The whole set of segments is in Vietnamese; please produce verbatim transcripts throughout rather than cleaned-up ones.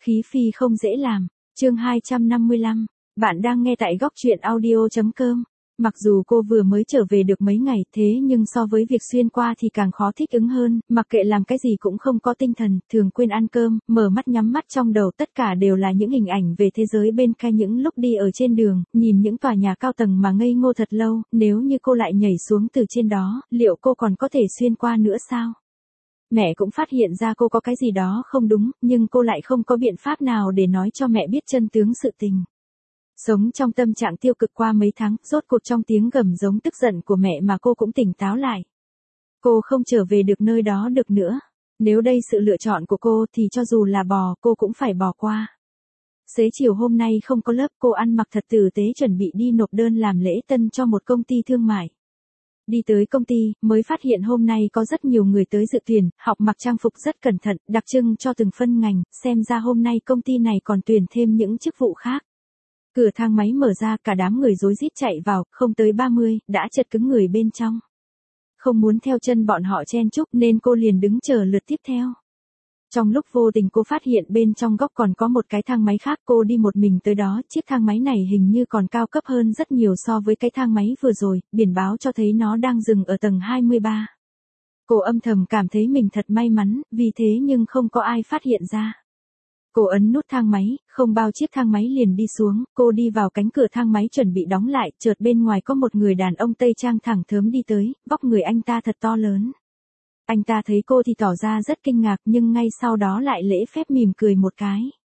Khí phi không dễ làm. Chương hai trăm năm mươi lăm. Bạn đang nghe tại góc truyện audio chấm com. Mặc dù cô vừa mới trở về được mấy ngày, thế nhưng so với việc xuyên qua thì càng khó thích ứng hơn, mặc kệ làm cái gì cũng không có tinh thần, thường quên ăn cơm, mở mắt nhắm mắt trong đầu tất cả đều là những hình ảnh về thế giới bên kia, những lúc đi ở trên đường, nhìn những tòa nhà cao tầng mà ngây ngô thật lâu, nếu như cô lại nhảy xuống từ trên đó, liệu cô còn có thể xuyên qua nữa sao? Mẹ cũng phát hiện ra cô có cái gì đó không đúng, nhưng cô lại không có biện pháp nào để nói cho mẹ biết chân tướng sự tình. Sống trong tâm trạng tiêu cực qua mấy tháng, rốt cuộc trong tiếng gầm giống tức giận của mẹ mà cô cũng tỉnh táo lại. Cô không trở về được nơi đó được nữa. Nếu đây sự lựa chọn của cô thì cho dù là bò, cô cũng phải bỏ qua. Xế chiều hôm nay không có lớp, cô ăn mặc thật tử tế chuẩn bị đi nộp đơn làm lễ tân cho một công ty thương mại. Đi tới công ty, mới phát hiện hôm nay có rất nhiều người tới dự tuyển, học mặc trang phục rất cẩn thận, đặc trưng cho từng phân ngành, xem ra hôm nay công ty này còn tuyển thêm những chức vụ khác. Cửa thang máy mở ra, cả đám người rối rít chạy vào, không tới ba mươi, đã chật cứng người bên trong. Không muốn theo chân bọn họ chen chúc nên cô liền đứng chờ lượt tiếp theo. Trong lúc vô tình cô phát hiện bên trong góc còn có một cái thang máy khác, cô đi một mình tới đó, chiếc thang máy này hình như còn cao cấp hơn rất nhiều so với cái thang máy vừa rồi, biển báo cho thấy nó đang dừng ở tầng hai mươi ba. Cô âm thầm cảm thấy mình thật may mắn, vì thế nhưng không có ai phát hiện ra. Cô ấn nút thang máy, không bao chiếc thang máy liền đi xuống, cô đi vào cánh cửa thang máy chuẩn bị đóng lại, chợt bên ngoài có một người đàn ông Tây Trang thẳng thớm đi tới, vóc người anh ta thật to lớn. Anh ta thấy cô thì tỏ ra rất kinh ngạc nhưng ngay sau đó lại lễ phép mỉm cười một cái.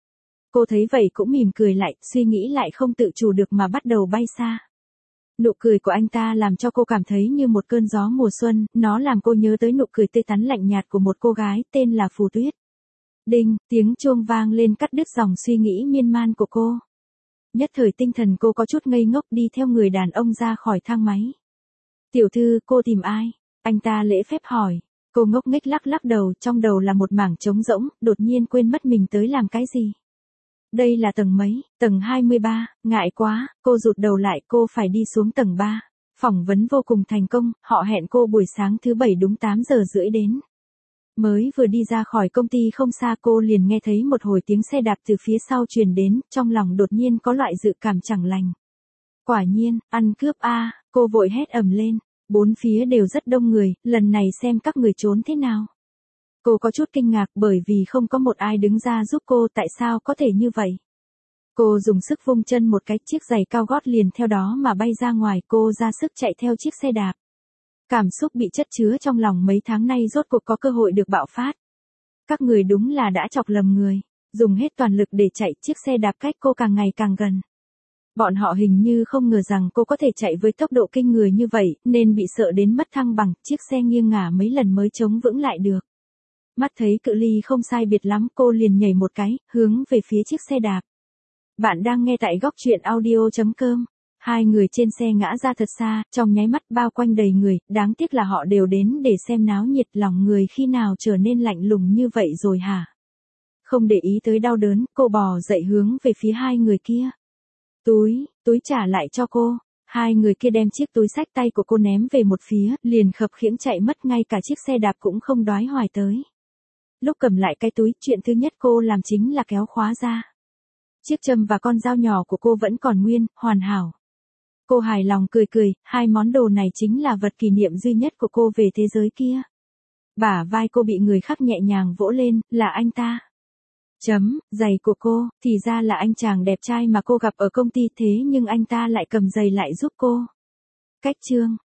Cô thấy vậy cũng mỉm cười lại, suy nghĩ lại không tự chủ được mà bắt đầu bay xa. Nụ cười của anh ta làm cho cô cảm thấy như một cơn gió mùa xuân, nó làm cô nhớ tới nụ cười tươi tắn lạnh nhạt của một cô gái tên là Phù Tuyết. Đinh, tiếng chuông vang lên cắt đứt dòng suy nghĩ miên man của cô. Nhất thời tinh thần cô có chút ngây ngốc đi theo người đàn ông ra khỏi thang máy. Tiểu thư, cô tìm ai? Anh ta lễ phép hỏi. Cô ngốc nghếch lắc lắc đầu, trong đầu là một mảng trống rỗng, đột nhiên quên mất mình tới làm cái gì. Đây là tầng mấy? Tầng hai mươi ba, ngại quá, cô rụt đầu lại, cô phải đi xuống tầng ba. Phỏng vấn vô cùng thành công, họ hẹn cô buổi sáng thứ bảy đúng tám giờ rưỡi đến. Mới vừa đi ra khỏi công ty không xa cô liền nghe thấy một hồi tiếng xe đạp từ phía sau truyền đến, trong lòng đột nhiên có loại dự cảm chẳng lành. Quả nhiên, ăn cướp a, cô vội hét ầm lên. Bốn phía đều rất đông người, lần này xem các người trốn thế nào. Cô có chút kinh ngạc bởi vì không có một ai đứng ra giúp cô, tại sao có thể như vậy. Cô dùng sức vung chân một cái, chiếc giày cao gót liền theo đó mà bay ra ngoài, cô ra sức chạy theo chiếc xe đạp. Cảm xúc bị chất chứa trong lòng mấy tháng nay rốt cuộc có cơ hội được bạo phát. Các người đúng là đã chọc lầm người, dùng hết toàn lực để chạy, chiếc xe đạp cách cô càng ngày càng gần. Bọn họ hình như không ngờ rằng cô có thể chạy với tốc độ kinh người như vậy, nên bị sợ đến mất thăng bằng, chiếc xe nghiêng ngả mấy lần mới chống vững lại được. Mắt thấy cự ly không sai biệt lắm, cô liền nhảy một cái, hướng về phía chiếc xe đạp. Bạn đang nghe tại góc truyện audio chấm com. Hai người trên xe ngã ra thật xa, trong nháy mắt bao quanh đầy người, đáng tiếc là họ đều đến để xem náo nhiệt, lòng người khi nào trở nên lạnh lùng như vậy rồi hả? Không để ý tới đau đớn, cô bò dậy hướng về phía hai người kia. Túi, túi trả lại cho cô. Hai người kia đem chiếc túi xách tay của cô ném về một phía, liền khập khiễng chạy mất, ngay cả chiếc xe đạp cũng không đoái hoài tới. Lúc cầm lại cái túi, chuyện thứ nhất cô làm chính là kéo khóa ra. Chiếc châm và con dao nhỏ của cô vẫn còn nguyên, hoàn hảo. Cô hài lòng cười cười, hai món đồ này chính là vật kỷ niệm duy nhất của cô về thế giới kia. Bả vai cô bị người khác nhẹ nhàng vỗ lên, là anh ta. Chấm, giày của cô, thì ra là anh chàng đẹp trai mà cô gặp ở công ty, thế nhưng anh ta lại cầm giày lại giúp cô. Cách chương,